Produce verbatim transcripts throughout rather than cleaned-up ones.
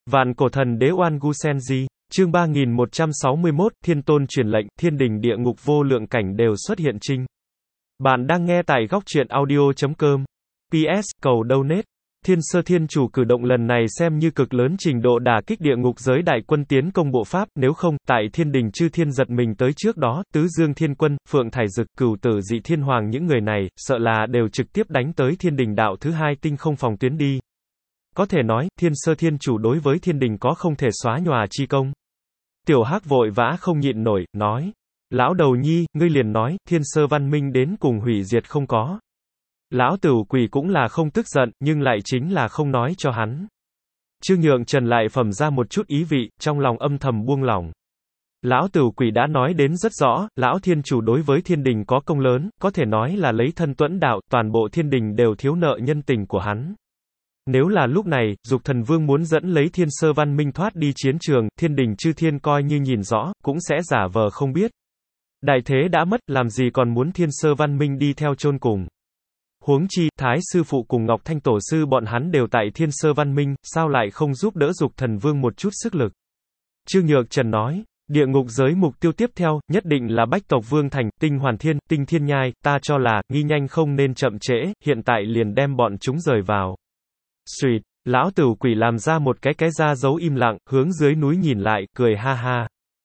Vạn cổ thần đế Oan Gu Senji, chương ba nghìn một trăm sáu mươi mốt, Thiên Tôn truyền lệnh, thiên đình địa ngục vô lượng cảnh đều xuất hiện trinh. Bạn đang nghe tại góc truyện audio chấm com. pê ét, cầu donate. Thiên Sơ Thiên Chủ cử động lần này xem như cực lớn trình độ đả kích địa ngục giới đại quân tiến công bộ pháp, nếu không, tại thiên đình chư thiên giật mình tới trước đó, Tứ Dương Thiên Quân, Phượng Thải Dực, Cửu Tử Dị Thiên Hoàng những người này, sợ là đều trực tiếp đánh tới thiên đình đạo thứ hai tinh không phòng tuyến đi. Có thể nói, Thiên Sơ Thiên Chủ đối với thiên đình có không thể xóa nhòa chi công. Tiểu Hắc vội vã không nhịn nổi, nói. Lão đầu nhi, ngươi liền nói, thiên sơ văn minh đến cùng hủy diệt không có. Lão Tửu Quỷ cũng là không tức giận, nhưng lại chính là không nói cho hắn. Trương Nhượng Trần lại phẩm ra một chút ý vị, trong lòng âm thầm buông lỏng. Lão Tửu Quỷ đã nói đến rất rõ, Lão Thiên Chủ đối với thiên đình có công lớn, có thể nói là lấy thân tuẫn đạo, toàn bộ thiên đình đều thiếu nợ nhân tình của hắn. Nếu là lúc này, Dục Thần Vương muốn dẫn lấy thiên sơ văn minh thoát đi chiến trường, thiên đình chư thiên coi như nhìn rõ, cũng sẽ giả vờ không biết. Đại thế đã mất, làm gì còn muốn thiên sơ văn minh đi theo chôn cùng. Huống chi, Thái Sư Phụ cùng Ngọc Thanh Tổ Sư bọn hắn đều tại thiên sơ văn minh, sao lại không giúp đỡ Dục Thần Vương một chút sức lực. Trương Nhược Trần nói, địa ngục giới mục tiêu tiếp theo, nhất định là Bách Tộc Vương Thành, Tinh Hoàn Thiên, Tinh Thiên Nhai, ta cho là, nghi nhanh không nên chậm trễ, hiện tại liền đem bọn chúng rời vào. Xuyệt, Lão Tửu Quỷ làm ra một cái cái ra dấu im lặng, hướng dưới núi nhìn lại, cười ha ha.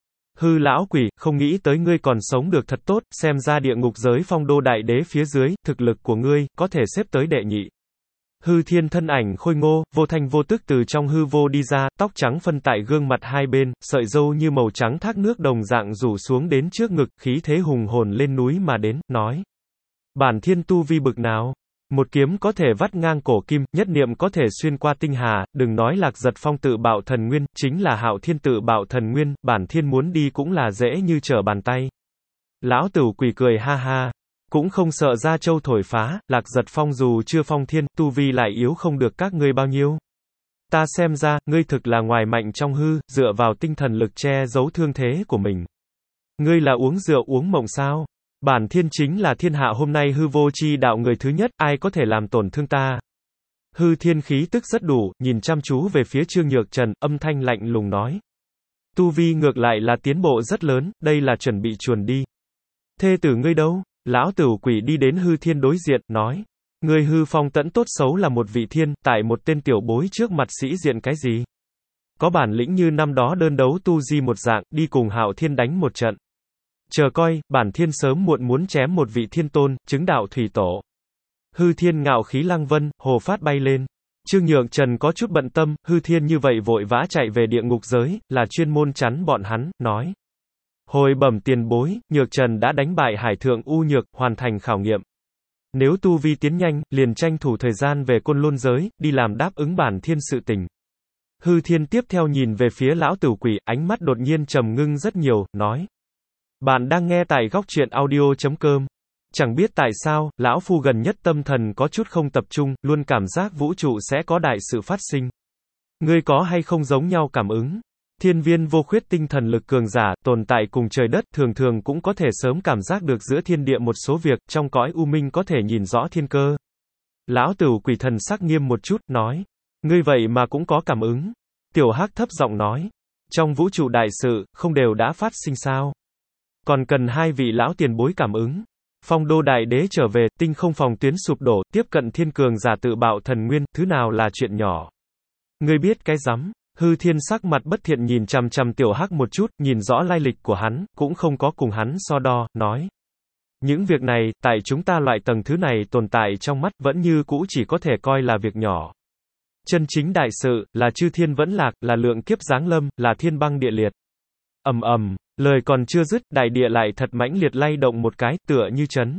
Hư lão quỷ, không nghĩ tới ngươi còn sống được thật tốt, xem ra địa ngục giới phong đô đại đế phía dưới, thực lực của ngươi, có thể xếp tới đệ nhị. Hư Thiên thân ảnh khôi ngô, vô thanh vô tức từ trong hư vô đi ra, tóc trắng phân tại gương mặt hai bên, sợi râu như màu trắng thác nước đồng dạng rủ xuống đến trước ngực, khí thế hùng hồn lên núi mà đến, nói. Bản thiên tu vi bực nào? Một kiếm có thể vắt ngang cổ kim, nhất niệm có thể xuyên qua tinh hà, đừng nói Lạc Giật Phong tự bạo thần nguyên, chính là Hạo Thiên tự bạo thần nguyên, bản thiên muốn đi cũng là dễ như trở bàn tay. Lão Tửu Quỷ cười ha ha, cũng không sợ Gia Châu thổi phá, Lạc Giật Phong dù chưa phong thiên, tu vi lại yếu không được các ngươi bao nhiêu. Ta xem ra, ngươi thực là ngoài mạnh trong hư, dựa vào tinh thần lực che giấu thương thế của mình. Ngươi là uống rượu uống mộng sao? Bản thiên chính là thiên hạ hôm nay hư vô chi đạo người thứ nhất, ai có thể làm tổn thương ta. Hư Thiên khí tức rất đủ, nhìn chăm chú về phía Trương Nhược Trần, âm thanh lạnh lùng nói. Tu vi ngược lại là tiến bộ rất lớn, đây là chuẩn bị chuồn đi. Thê tử ngươi đâu? Lão Tửu Quỷ đi đến Hư Thiên đối diện, nói. Ngươi hư phong tẫn tốt xấu là một vị thiên, tại một tên tiểu bối trước mặt sĩ diện cái gì? Có bản lĩnh như năm đó đơn đấu tu di một dạng, đi cùng Hạo Thiên đánh một trận. Chờ coi, bản thiên sớm muộn muốn chém một vị thiên tôn, chứng đạo thủy tổ. Hư Thiên ngạo khí lăng vân, hồ phát bay lên. Trương Nhượng Trần có chút bận tâm, Hư Thiên như vậy vội vã chạy về địa ngục giới, là chuyên môn chắn bọn hắn, nói. Hồi bẩm tiền bối, Nhược Trần đã đánh bại Hải Thượng U Nhược, hoàn thành khảo nghiệm. Nếu tu vi tiến nhanh, liền tranh thủ thời gian về Côn Lôn giới, đi làm đáp ứng bản thiên sự tình. Hư Thiên tiếp theo nhìn về phía Lão Tửu Quỷ, ánh mắt đột nhiên trầm ngưng rất nhiều, nói. Bạn đang nghe tại góc truyện audio chấm com. Chẳng biết tại sao, lão phu gần nhất tâm thần có chút không tập trung, luôn cảm giác vũ trụ sẽ có đại sự phát sinh. Ngươi có hay không giống nhau cảm ứng? Thiên viên vô khuyết tinh thần lực cường giả, tồn tại cùng trời đất, thường thường cũng có thể sớm cảm giác được giữa thiên địa một số việc, trong cõi u minh có thể nhìn rõ thiên cơ. Lão Tửu Quỷ thần sắc nghiêm một chút, nói. Ngươi vậy mà cũng có cảm ứng. Tiểu Hắc thấp giọng nói. Trong vũ trụ đại sự, không đều đã phát sinh sao? Còn cần hai vị lão tiền bối cảm ứng. Phong đô đại đế trở về, tinh không phòng tuyến sụp đổ, tiếp cận thiên cường giả tự bạo thần nguyên, thứ nào là chuyện nhỏ. Ngươi biết cái rắm? Hư Thiên sắc mặt bất thiện nhìn chằm chằm Tiểu Hắc một chút, nhìn rõ lai lịch của hắn, cũng không có cùng hắn so đo, nói. Những việc này, tại chúng ta loại tầng thứ này tồn tại trong mắt, vẫn như cũ chỉ có thể coi là việc nhỏ. Chân chính đại sự, là chư thiên vẫn lạc, là lượng kiếp giáng lâm, là thiên băng địa liệt. Ầm ầm. Lời còn chưa dứt, đại địa lại thật mãnh liệt lay động một cái, tựa như chấn.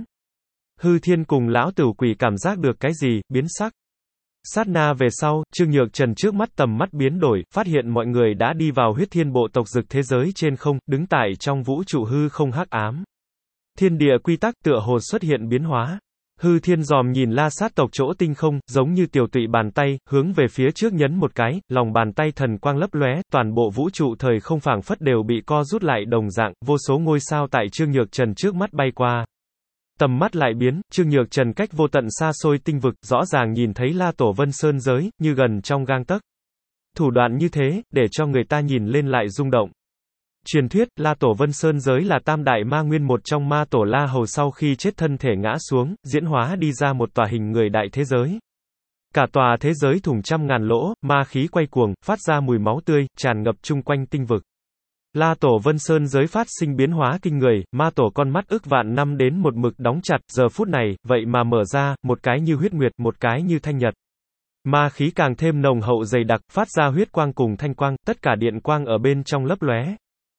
Hư Thiên cùng Lão Tửu Quỷ cảm giác được cái gì, biến sắc. Sát na về sau, Trương Nhược Trần trước mắt tầm mắt biến đổi, phát hiện mọi người đã đi vào huyết thiên bộ tộc dực thế giới trên không, đứng tại trong vũ trụ hư không hắc ám. Thiên địa quy tắc tựa hồ xuất hiện biến hóa. Hư Thiên dòm nhìn La Sát tộc chỗ tinh không, giống như tiểu tụy bàn tay, hướng về phía trước nhấn một cái, lòng bàn tay thần quang lấp lóe, toàn bộ vũ trụ thời không phảng phất đều bị co rút lại đồng dạng, vô số ngôi sao tại Trương Nhược Trần trước mắt bay qua. Tầm mắt lại biến, Trương Nhược Trần cách vô tận xa xôi tinh vực, rõ ràng nhìn thấy La Tổ Vân Sơn giới, như gần trong gang tấc. Thủ đoạn như thế, để cho người ta nhìn lên lại rung động. Truyền thuyết, La Tổ Vân Sơn giới là tam đại ma nguyên một trong ma tổ La Hầu sau khi chết thân thể ngã xuống, diễn hóa đi ra một tòa hình người đại thế giới. Cả tòa thế giới thủng trăm ngàn lỗ, ma khí quay cuồng, phát ra mùi máu tươi, tràn ngập chung quanh tinh vực. La Tổ Vân Sơn giới phát sinh biến hóa kinh người, ma tổ con mắt ức vạn năm đến một mực đóng chặt, giờ phút này, vậy mà mở ra, một cái như huyết nguyệt, một cái như thanh nhật. Ma khí càng thêm nồng hậu dày đặc, phát ra huyết quang cùng thanh quang, tất cả điện quang ở bên trong lấp lóe.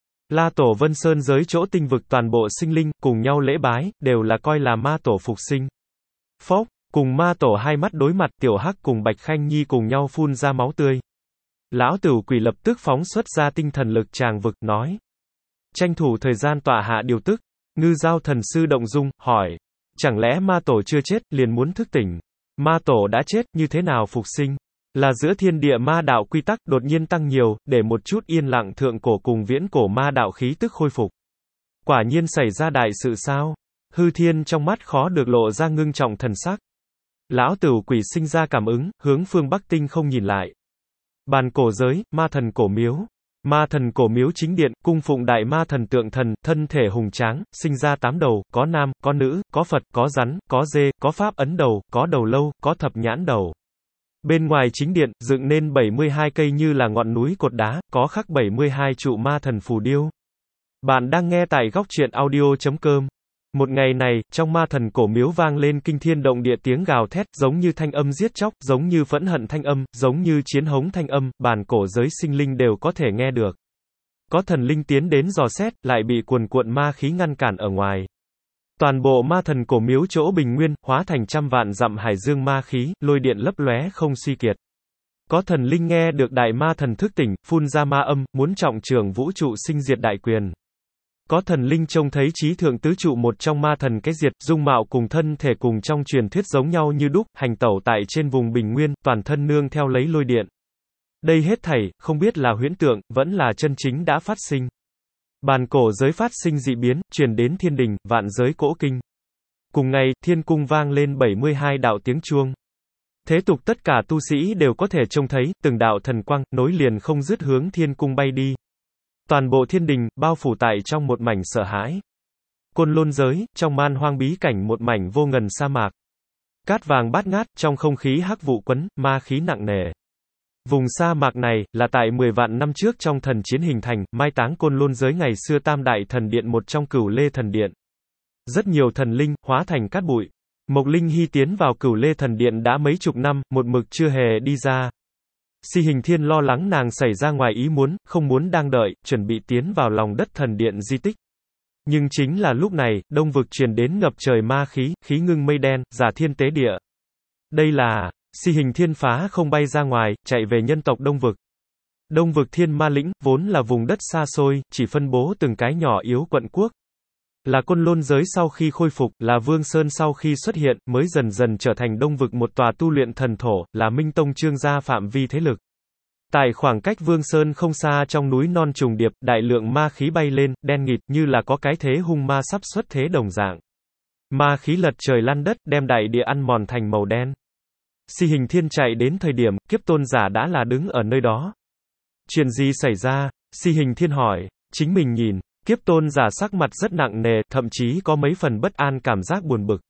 La Tổ Vân Sơn giới chỗ tinh vực toàn bộ sinh linh, cùng nhau lễ bái, đều là coi là ma tổ phục sinh. Phốc, cùng ma tổ hai mắt đối mặt, Tiểu Hắc cùng Bạch Khanh Nhi cùng nhau phun ra máu tươi. Lão Tửu Quỷ lập tức phóng xuất ra tinh thần lực tràng vực, nói. Tranh thủ thời gian tọa hạ điều tức, Ngư Giao thần sư động dung, hỏi. Chẳng lẽ ma tổ chưa chết, liền muốn thức tỉnh? Ma tổ đã chết, như thế nào phục sinh? Là giữa thiên địa ma đạo quy tắc đột nhiên tăng nhiều, để một chút yên lặng thượng cổ cùng viễn cổ ma đạo khí tức khôi phục. Quả nhiên xảy ra đại sự sao? Hư Thiên trong mắt khó được lộ ra ngưng trọng thần sắc. Lão Tửu Quỷ sinh ra cảm ứng, hướng phương Bắc Tinh không nhìn lại. Bàn cổ giới, ma thần cổ miếu. Ma thần cổ miếu chính điện, cung phụng đại ma thần tượng thần, thân thể hùng tráng, sinh ra tám đầu, có nam, có nữ, có Phật, có rắn, có dê, có pháp ấn đầu, có đầu lâu, có thập nhãn đầu. Bên ngoài chính điện, dựng nên bảy mươi hai cây như là ngọn núi cột đá, có khắc bảy mươi hai trụ ma thần phù điêu. Bạn đang nghe tại góc truyện audio chấm com. Một ngày này, trong ma thần cổ miếu vang lên kinh thiên động địa tiếng gào thét, giống như thanh âm giết chóc, giống như phẫn hận thanh âm, giống như chiến hống thanh âm, bàn cổ giới sinh linh đều có thể nghe được. Có thần linh tiến đến dò xét, lại bị cuồn cuộn ma khí ngăn cản ở ngoài. Toàn bộ ma thần cổ miếu chỗ bình nguyên, hóa thành trăm vạn dặm hải dương ma khí, lôi điện lấp lóe không suy kiệt. Có thần linh nghe được đại ma thần thức tỉnh, phun ra ma âm, muốn trọng trưởng vũ trụ sinh diệt đại quyền. Có thần linh trông thấy chí thượng tứ trụ một trong ma thần cái diệt, dung mạo cùng thân thể cùng trong truyền thuyết giống nhau như đúc, hành tẩu tại trên vùng bình nguyên, toàn thân nương theo lấy lôi điện. Đây hết thảy, không biết là huyễn tượng, vẫn là chân chính đã phát sinh. Bàn cổ giới phát sinh dị biến, truyền đến thiên đình, vạn giới cỗ kinh. Cùng ngày, thiên cung vang lên bảy mươi hai đạo tiếng chuông. Thế tục tất cả tu sĩ đều có thể trông thấy, từng đạo thần quang, nối liền không dứt hướng thiên cung bay đi. Toàn bộ thiên đình, bao phủ tại trong một mảnh sợ hãi. Côn Lôn giới, trong man hoang bí cảnh một mảnh vô ngần sa mạc. Cát vàng bát ngát, trong không khí hắc vụ quấn, ma khí nặng nề. Vùng sa mạc này, là tại mười vạn năm trước trong thần chiến hình thành, mai táng Côn Lôn giới ngày xưa tam đại thần điện một trong Cửu Lê thần điện. Rất nhiều thần linh, hóa thành cát bụi. Mộc Linh Hy tiến vào Cửu Lê thần điện đã mấy chục năm, một mực chưa hề đi ra. Si Hình Thiên lo lắng nàng xảy ra ngoài ý muốn, không muốn đang đợi, chuẩn bị tiến vào lòng đất thần điện di tích. Nhưng chính là lúc này, đông vực truyền đến ngập trời ma khí, khí ngưng mây đen, giả thiên tế địa. Đây là, Si Hình Thiên phá không bay ra ngoài, chạy về nhân tộc đông vực. Đông vực thiên ma lĩnh, vốn là vùng đất xa xôi, chỉ phân bố từng cái nhỏ yếu quận quốc. Là Côn Lôn giới sau khi khôi phục, là Vương Sơn sau khi xuất hiện, mới dần dần trở thành đông vực một tòa tu luyện thần thổ, là Minh Tông Trương gia phạm vi thế lực. Tại khoảng cách Vương Sơn không xa trong núi non trùng điệp, đại lượng ma khí bay lên, đen nghịt như là có cái thế hung ma sắp xuất thế đồng dạng. Ma khí lật trời lăn đất, đem đại địa ăn mòn thành màu đen. Si Hình Thiên chạy đến thời điểm, kiếp tôn giả đã là đứng ở nơi đó. Chuyện gì xảy ra? Si Hình Thiên hỏi, chính mình nhìn. Kiếp tôn giả sắc mặt rất nặng nề, thậm chí có mấy phần bất an cảm giác buồn bực.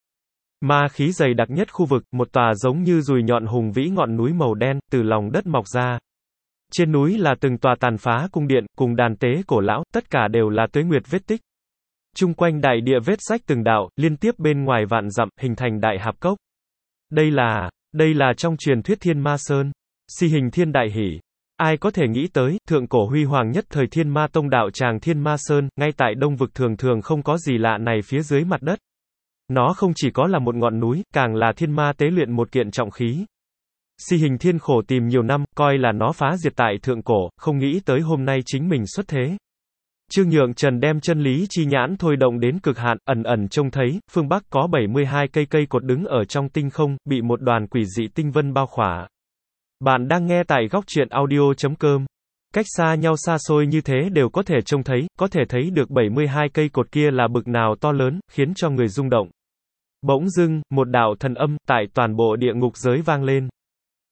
Ma khí dày đặc nhất khu vực, một tòa giống như dùi nhọn hùng vĩ ngọn núi màu đen, từ lòng đất mọc ra. Trên núi là từng tòa tàn phá cung điện, cùng đàn tế cổ lão, tất cả đều là tuế nguyệt vết tích. Chung quanh đại địa vết rách từng đạo, liên tiếp bên ngoài vạn dặm, hình thành đại hạp cốc. Đây là, đây là trong truyền thuyết Thiên Ma Sơn. Si Hình Thiên đại hỉ. Ai có thể nghĩ tới, thượng cổ huy hoàng nhất thời Thiên Ma Tông đạo tràng Thiên Ma Sơn, ngay tại đông vực thường thường không có gì lạ này phía dưới mặt đất. Nó không chỉ có là một ngọn núi, càng là thiên ma tế luyện một kiện trọng khí. Si Hình Thiên khổ tìm nhiều năm, coi là nó phá diệt tại thượng cổ, không nghĩ tới hôm nay chính mình xuất thế. Trương Nhượng Trần đem chân lý chi nhãn thôi động đến cực hạn, ẩn ẩn trông thấy, phương Bắc có bảy mươi hai cây cây cột đứng ở trong tinh không, bị một đoàn quỷ dị tinh vân bao khỏa. Bạn đang nghe tại góc truyện audio chấm com. Cách xa nhau xa xôi như thế đều có thể trông thấy, có thể thấy được bảy mươi hai cây cột kia là bực nào to lớn, khiến cho người rung động. Bỗng dưng, một đạo thần âm, tại toàn bộ địa ngục giới vang lên.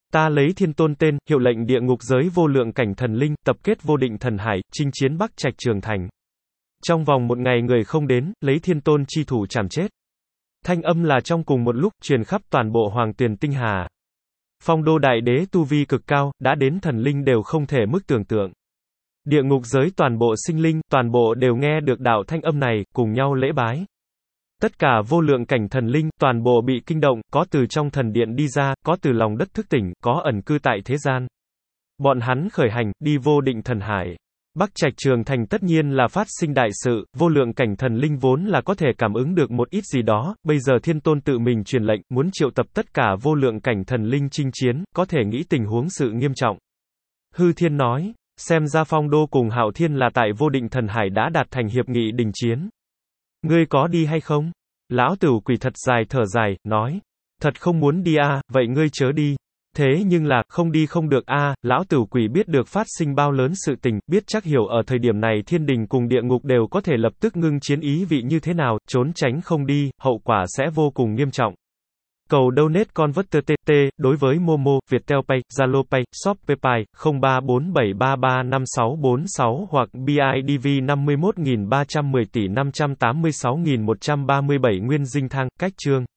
Ta lấy thiên tôn tên, hiệu lệnh địa ngục giới vô lượng cảnh thần linh, tập kết vô định thần hải, chinh chiến Bắc Trạch Trường Thành. Trong vòng một ngày người không đến, lấy thiên tôn chi thủ chảm chết. Thanh âm là trong cùng một lúc, truyền khắp toàn bộ Hoàng Tuyền Tinh Hà. Phong đô đại đế tu vi cực cao, đã đến thần linh đều không thể mức tưởng tượng. Địa ngục giới toàn bộ sinh linh, toàn bộ đều nghe được đạo thanh âm này, cùng nhau lễ bái. Tất cả vô lượng cảnh thần linh, toàn bộ bị kinh động, có từ trong thần điện đi ra, có từ lòng đất thức tỉnh, có ẩn cư tại thế gian. Bọn hắn khởi hành, đi vô định thần hải. Bắc Trạch Trường Thành tất nhiên là phát sinh đại sự, vô lượng cảnh thần linh vốn là có thể cảm ứng được một ít gì đó, bây giờ thiên tôn tự mình truyền lệnh, muốn triệu tập tất cả vô lượng cảnh thần linh chinh chiến, có thể nghĩ tình huống sự nghiêm trọng. Hư Thiên nói, xem ra Phong Đô cùng Hạo Thiên là tại vô định thần hải đã đạt thành hiệp nghị đình chiến. Ngươi có đi hay không? Lão Tửu Quỷ thật dài thở dài, nói, thật không muốn đi a, à, vậy ngươi chớ đi. Thế nhưng là, không đi không được a, à, Lão Tửu Quỷ biết được phát sinh bao lớn sự tình, biết chắc hiểu ở thời điểm này thiên đình cùng địa ngục đều có thể lập tức ngưng chiến ý vị như thế nào, trốn tránh không đi, hậu quả sẽ vô cùng nghiêm trọng. Cầu donate converter tê tê, đối với Momo, Viettel Pay, Zalo Pay, Shopee Pay, không ba bốn bảy ba ba năm sáu bốn sáu hoặc bê i đê vê năm mươi mốt nghìn ba trăm mười tỷ năm trăm tám mươi sáu nghìn một trăm ba mươi bảy Nguyên Dinh Thang, cách chương.